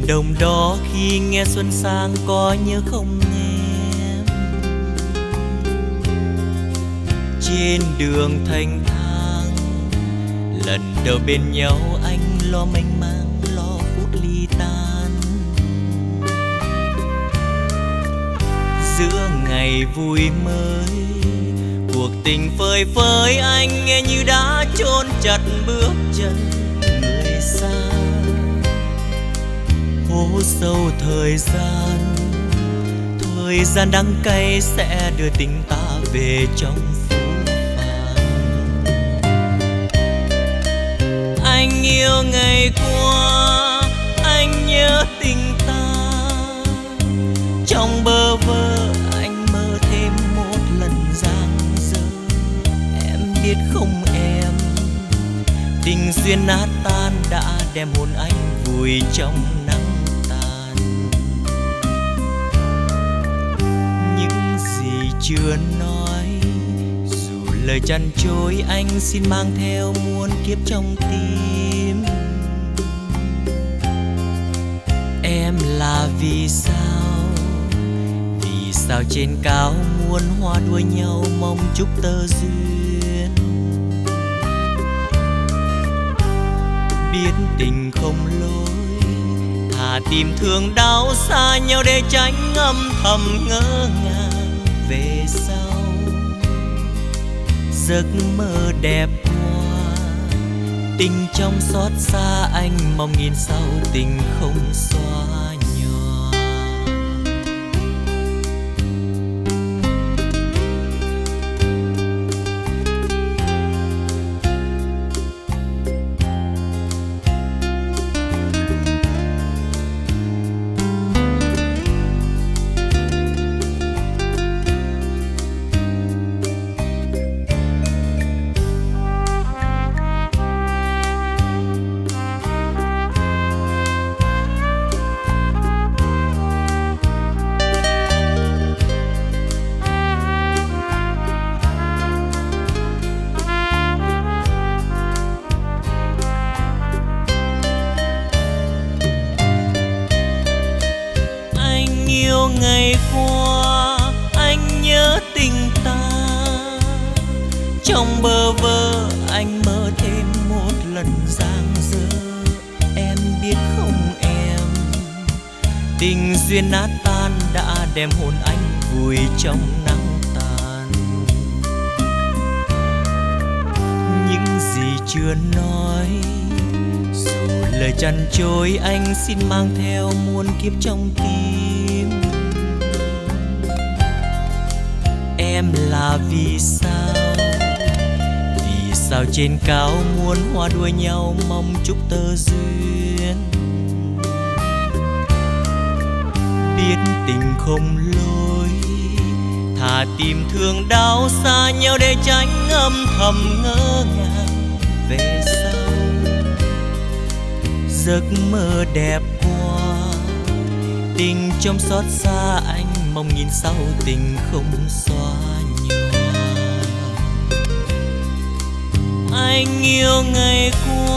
Đồng đó khi nghe xuân sang có nhớ không em? Trên đường thanh thang lần đầu bên nhau, anh lo mênh mang lo phút ly tan. Giữa ngày vui mới cuộc tình phơi phới, anh nghe như đã chôn chặt bước chân người xa. Hố sâu thời gian đắng cay sẽ đưa tình ta về trong phố phàng. Anh yêu ngày qua, anh nhớ tình ta. Trong bơ vơ anh mơ thêm một lần giang dở. Em biết không em, tình duyên nát tan đã đem hồn anh vùi trong nắng tàn. Những gì chưa nói, dù lời chăn chối, anh xin mang theo muôn kiếp trong tim. Em là vì sao, vì sao trên cao muôn hoa đua nhau mong chúc tơ duyên. Biết tình không lối, thà tìm thương đau xa nhau để tránh âm thầm ngỡ ngàng về sau. Giấc mơ đẹp qua, tình trong xót xa, anh mong nghìn sau tình không xóa nhòa. Ngày qua anh nhớ tình ta. Trong bơ vơ anh mơ thêm một lần giang dở. Em biết không em, tình duyên nát tan đã đem hồn anh vùi trong nắng tàn. Những gì chưa nói, dù lời chăn chối, anh xin mang theo muôn kiếp trong tim. Em là vì sao trên cao muôn hoa đua nhau mong chúc tơ duyên. Biết tình không lối, thà tìm thương đau xa nhau để tránh âm thầm ngỡ ngàng về sau. Giấc mơ đẹp qua, tình trong xót xa, anh mong nghìn sau tình không xóa nhòa. Anh yêu ngày qua,